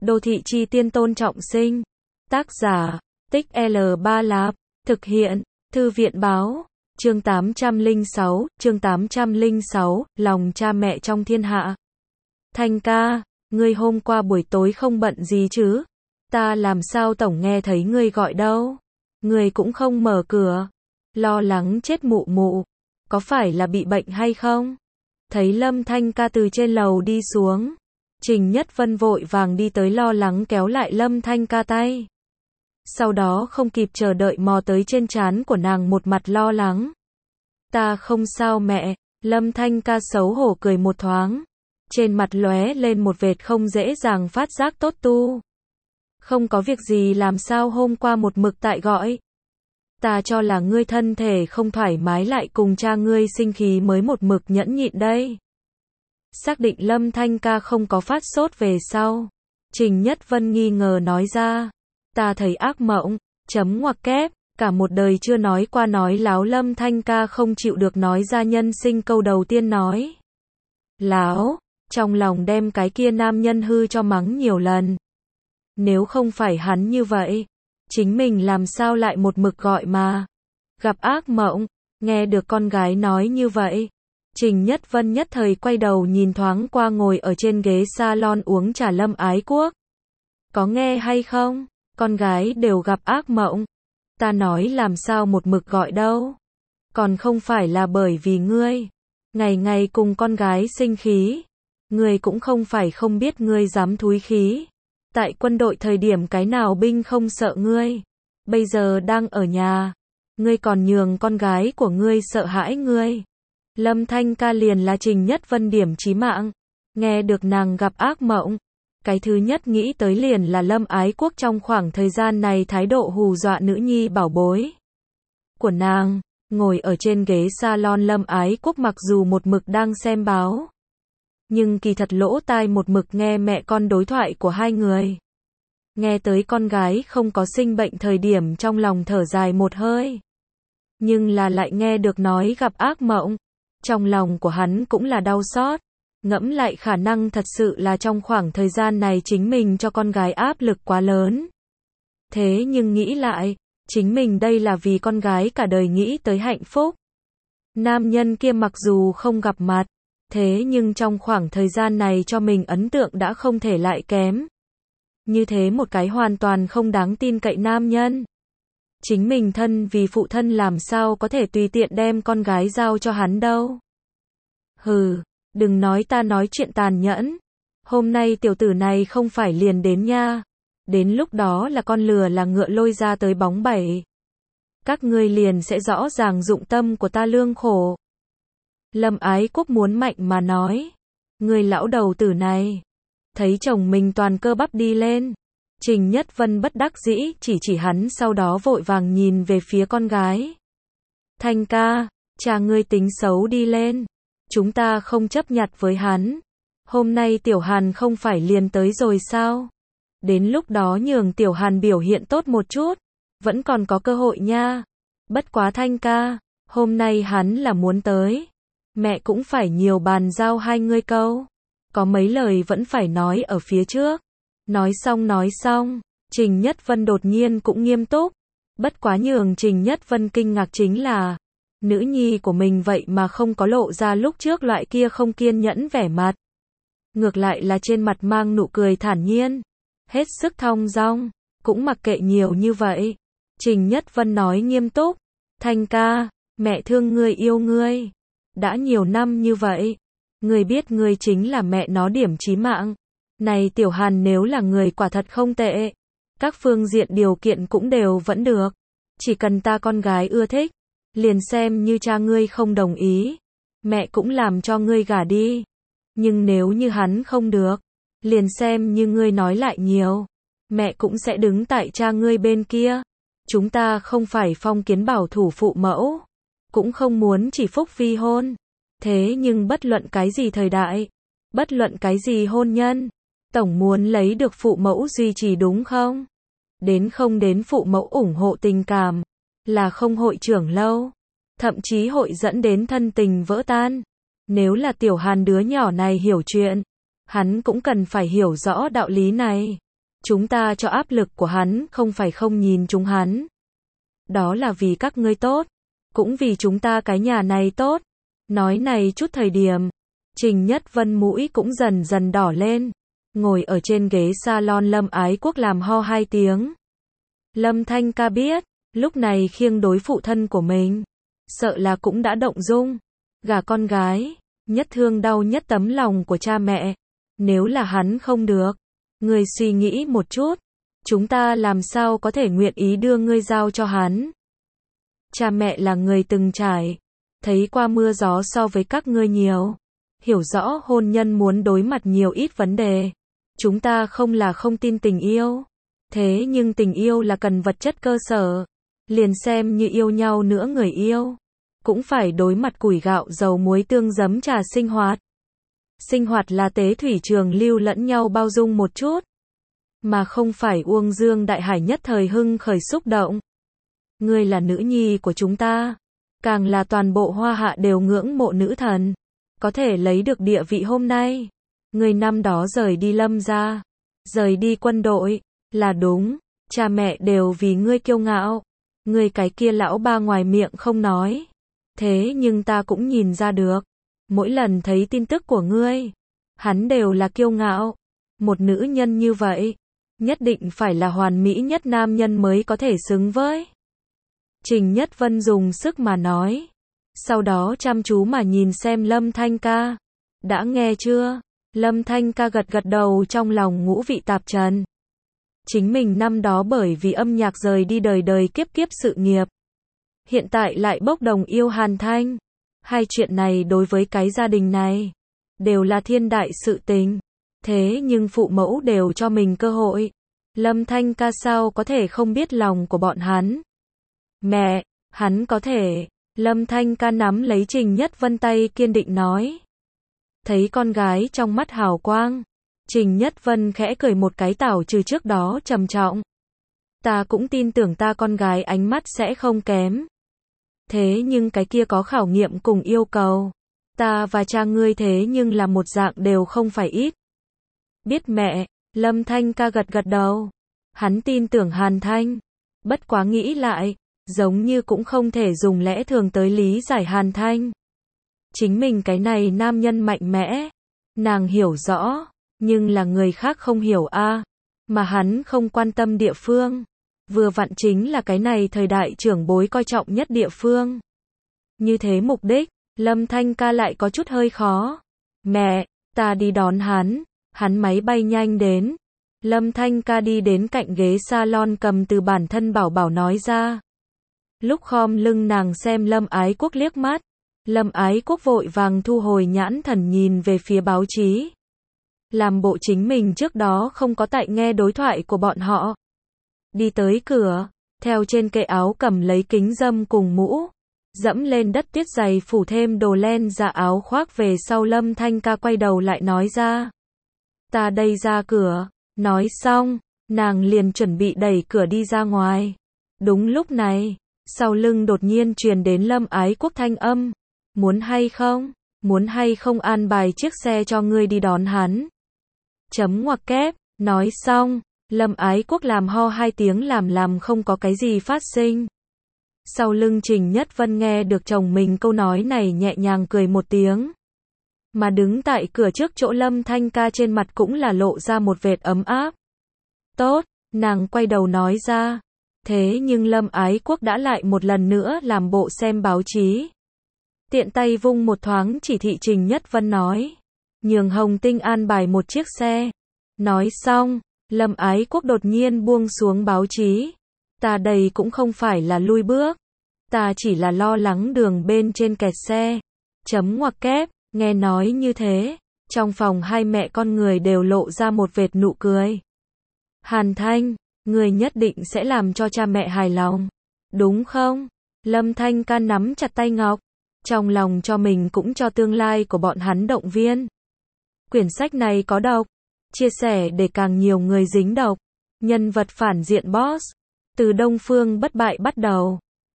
Đô thị chi tiên Tôn Trọng Sinh. Tác giả, Tích L3 Lạp. Thực hiện, Thư viện Báo. Chương 806, lòng cha mẹ trong thiên hạ. Thanh ca, ngươi hôm qua buổi tối không bận gì chứ? Ta làm sao tổng nghe thấy ngươi gọi đâu? Ngươi cũng không mở cửa. Lo lắng chết mụ mụ. Có phải là bị bệnh hay không? Thấy Lâm Thanh ca từ trên lầu đi xuống. Trình Nhất Vân vội vàng đi tới lo lắng kéo lại Lâm Thanh ca tay. Sau đó không kịp chờ đợi mò tới trên trán của nàng một mặt lo lắng. Ta không sao mẹ, Lâm Thanh ca xấu hổ cười một thoáng. Trên mặt lóe lên một vệt không dễ dàng phát giác tốt tu. Không có việc gì làm sao hôm qua một mực tại gọi. Ta cho là ngươi thân thể không thoải mái lại cùng cha ngươi sinh khí mới một mực nhẫn nhịn đây. Xác định Lâm Thanh ca không có phát sốt về sau. Trình Nhất Vân nghi ngờ nói ra. Ta thấy ác mộng, chấm ngoặc kép, cả một đời chưa nói qua nói láo. Lâm Thanh ca không chịu được nói ra nhân sinh câu đầu tiên nói. Láo, trong lòng đem cái kia nam nhân hư cho mắng nhiều lần. Nếu không phải hắn như vậy, chính mình làm sao lại một mực gọi mà. Gặp ác mộng, nghe được con gái nói như vậy. Trình Nhất Vân nhất thời quay đầu nhìn thoáng qua ngồi ở trên ghế salon uống trà Lâm Ái Quốc. Có nghe hay không? Con gái đều gặp ác mộng. Ta nói làm sao một mực gọi đâu. Còn không phải là bởi vì ngươi. Ngày ngày cùng con gái sinh khí. Ngươi cũng không phải không biết ngươi dám thúi khí. Tại quân đội thời điểm cái nào binh không sợ ngươi. Bây giờ đang ở nhà. Ngươi còn nhường con gái của ngươi sợ hãi ngươi. Lâm Thanh ca liền là Trình Nhất Vân điểm chí mạng. Nghe được nàng gặp ác mộng. Cái thứ nhất nghĩ tới liền là Lâm Ái Quốc trong khoảng thời gian này thái độ hù dọa nữ nhi bảo bối của nàng. Ngồi ở trên ghế salon Lâm Ái Quốc mặc dù một mực đang xem báo. Nhưng kỳ thật lỗ tai một mực nghe mẹ con đối thoại của hai người. Nghe tới con gái không có sinh bệnh thời điểm trong lòng thở dài một hơi. Nhưng là lại nghe được nói gặp ác mộng. Trong lòng của hắn cũng là đau xót. Ngẫm lại khả năng thật sự là trong khoảng thời gian này chính mình cho con gái áp lực quá lớn. Thế nhưng nghĩ lại, chính mình đây là vì con gái cả đời nghĩ tới hạnh phúc. Nam nhân kia mặc dù không gặp mặt, thế nhưng trong khoảng thời gian này cho mình ấn tượng đã không thể lại kém. Như thế một cái hoàn toàn không đáng tin cậy nam nhân. Chính mình thân vì phụ thân làm sao có thể tùy tiện đem con gái giao cho hắn đâu. Hừ. Đừng nói ta nói chuyện tàn nhẫn. Hôm nay tiểu tử này không phải liền đến nha. Đến lúc đó là con lừa là ngựa lôi ra tới bóng bẩy. Các ngươi liền sẽ rõ ràng dụng tâm của ta lương khổ. Lâm Ái Quốc muốn mạnh mà nói. Người lão đầu tử này. Thấy chồng mình toàn cơ bắp đi lên. Trình Nhất Vân bất đắc dĩ chỉ hắn sau đó vội vàng nhìn về phía con gái. Thanh ca, cha ngươi tính xấu đi lên. Chúng ta không chấp nhặt với hắn. Hôm nay Tiểu Hàn không phải liền tới rồi sao? Đến lúc đó nhường Tiểu Hàn biểu hiện tốt một chút. Vẫn còn có cơ hội nha. Bất quá Thanh ca, hôm nay hắn là muốn tới. Mẹ cũng phải nhiều bàn giao hai ngươi câu. Có mấy lời vẫn phải nói ở phía trước. Nói xong. Trình Nhất Vân đột nhiên cũng nghiêm túc. Bất quá nhường Trình Nhất Vân kinh ngạc chính là nữ nhi của mình vậy mà không có lộ ra lúc trước loại kia không kiên nhẫn vẻ mặt. Ngược lại là trên mặt mang nụ cười thản nhiên. Hết sức thong dong. Cũng mặc kệ nhiều như vậy. Trình Nhất Vân nói nghiêm túc. Thanh ca, mẹ thương ngươi yêu ngươi. Đã nhiều năm như vậy. Ngươi biết ngươi chính là mẹ nó điểm chí mạng. Này Tiểu Hàn nếu là người quả thật không tệ. Các phương diện điều kiện cũng đều vẫn được. Chỉ cần ta con gái ưa thích. Liền xem như cha ngươi không đồng ý. Mẹ cũng làm cho ngươi gả đi. Nhưng nếu như hắn không được. Liền xem như ngươi nói lại nhiều. Mẹ cũng sẽ đứng tại cha ngươi bên kia. Chúng ta không phải phong kiến bảo thủ phụ mẫu. Cũng không muốn chỉ phúc phi hôn. Thế nhưng bất luận cái gì thời đại. Bất luận cái gì hôn nhân. Tổng muốn lấy được phụ mẫu duy trì đúng không? Không đến phụ mẫu ủng hộ tình cảm. Là không hội trưởng lâu. Thậm chí hội dẫn đến thân tình vỡ tan. Nếu là Tiểu Hàn đứa nhỏ này hiểu chuyện. Hắn cũng cần phải hiểu rõ đạo lý này. Chúng ta cho áp lực của hắn không phải không nhìn chúng hắn. Đó là vì các ngươi tốt, cũng vì chúng ta cái nhà này tốt. Nói này chút thời điểm, Trình Nhất Vân mũi cũng dần dần đỏ lên. Ngồi ở trên ghế salon Lâm Ái Quốc làm ho 2 tiếng. Lâm Thanh ca biết, lúc này khiêng đối phụ thân của mình, sợ là cũng đã động dung. Gả con gái, nhất thương đau nhất tấm lòng của cha mẹ. Nếu là hắn không được, ngươi suy nghĩ một chút, chúng ta làm sao có thể nguyện ý đưa ngươi giao cho hắn. Cha mẹ là người từng trải, thấy qua mưa gió so với các ngươi nhiều, hiểu rõ hôn nhân muốn đối mặt nhiều ít vấn đề. Chúng ta không là không tin tình yêu, thế nhưng tình yêu là cần vật chất cơ sở, liền xem như yêu nhau nữa người yêu, cũng phải đối mặt củi gạo dầu muối tương giấm trà sinh hoạt. Sinh hoạt là tế thủy trường lưu lẫn nhau bao dung một chút, mà không phải uông dương đại hải nhất thời hưng khởi xúc động. Ngươi là nữ nhi của chúng ta, càng là toàn bộ Hoa Hạ đều ngưỡng mộ nữ thần, có thể lấy được địa vị hôm nay. Ngươi năm đó rời đi Lâm gia, rời đi quân đội, là đúng, cha mẹ đều vì ngươi kiêu ngạo. Ngươi cái kia lão ba ngoài miệng không nói, thế nhưng ta cũng nhìn ra được. Mỗi lần thấy tin tức của ngươi, hắn đều là kiêu ngạo. Một nữ nhân như vậy, nhất định phải là hoàn mỹ nhất nam nhân mới có thể xứng với. Trình Nhất Vân dùng sức mà nói. Sau đó chăm chú mà nhìn xem Lâm Thanh ca. Đã nghe chưa? Lâm Thanh ca gật gật đầu, trong lòng ngũ vị tạp trần. Chính mình năm đó bởi vì âm nhạc rời đi đời đời kiếp kiếp sự nghiệp. Hiện tại lại bốc đồng yêu Hàn Thanh. Hai chuyện này đối với cái gia đình này, đều là thiên đại sự tình. Thế nhưng phụ mẫu đều cho mình cơ hội. Lâm Thanh ca sao có thể không biết lòng của bọn hắn. Mẹ, hắn có thể. Lâm Thanh ca nắm lấy Trình Nhất Vân tay kiên định nói. Thấy con gái trong mắt hào quang, Trình Nhất Vân khẽ cười một cái, tảo trừ trước đó trầm trọng. Ta cũng tin tưởng ta con gái ánh mắt sẽ không kém. Thế nhưng cái kia có khảo nghiệm cùng yêu cầu. Ta và cha ngươi thế nhưng là một dạng đều không phải ít. Biết mẹ, Lâm Thanh ca gật gật đầu. Hắn tin tưởng Hàn Thanh. Bất quá nghĩ lại, giống như cũng không thể dùng lẽ thường tới lý giải Hàn Thanh. Chính mình cái này nam nhân mạnh mẽ, nàng hiểu rõ, nhưng là người khác không hiểu a, mà hắn không quan tâm địa phương. Vừa vặn chính là cái này thời đại trưởng bối coi trọng nhất địa phương. Như thế mục đích, Lâm Thanh ca lại có chút hơi khó. Mẹ, ta đi đón hắn máy bay nhanh đến. Lâm Thanh ca đi đến cạnh ghế salon cầm từ bản thân bảo bảo nói ra. Lúc khom lưng nàng xem Lâm Ái Quốc liếc mắt. Lâm Ái Quốc vội vàng thu hồi nhãn thần nhìn về phía báo chí. Làm bộ chính mình trước đó không có tại nghe đối thoại của bọn họ. Đi tới cửa, theo trên kệ áo cầm lấy kính râm cùng mũ, dẫm lên đất tuyết dày phủ thêm đồ len dạ áo khoác về sau. Lâm Thanh ca quay đầu lại nói ra. Ta đây ra cửa. Nói xong, nàng liền chuẩn bị đẩy cửa đi ra ngoài. Đúng lúc này, sau lưng đột nhiên truyền đến Lâm Ái Quốc thanh âm. Muốn hay không an bài chiếc xe cho ngươi đi đón hắn. Chấm ngoặc kép, nói xong, Lâm Ái Quốc làm ho 2 tiếng làm không có cái gì phát sinh. Sau lưng Trình Nhất Vân nghe được chồng mình câu nói này nhẹ nhàng cười một tiếng. Mà đứng tại cửa trước chỗ Lâm Thanh ca trên mặt cũng là lộ ra một vệt ấm áp. Tốt, nàng quay đầu nói ra. Thế nhưng Lâm Ái Quốc đã lại một lần nữa làm bộ xem báo chí. Tiện tay vung một thoáng chỉ thị Trình Nhất Vân nói. Nhường Hồng Tinh an bài một chiếc xe. Nói xong, Lâm Ái Quốc đột nhiên buông xuống báo chí. Ta đây cũng không phải là lui bước. Ta chỉ là lo lắng đường bên trên kẹt xe. Chấm ngoặc kép, nghe nói như thế. Trong phòng hai mẹ con người đều lộ ra một vệt nụ cười. Hàn Thanh, người nhất định sẽ làm cho cha mẹ hài lòng. Đúng không? Lâm Thanh ca nắm chặt tay Ngọc. Trong lòng cho mình cũng cho tương lai của bọn hắn động viên. Quyển sách này có độc. Chia sẻ để càng nhiều người dính độc. Nhân vật phản diện boss. Từ Đông Phương bất bại bắt đầu.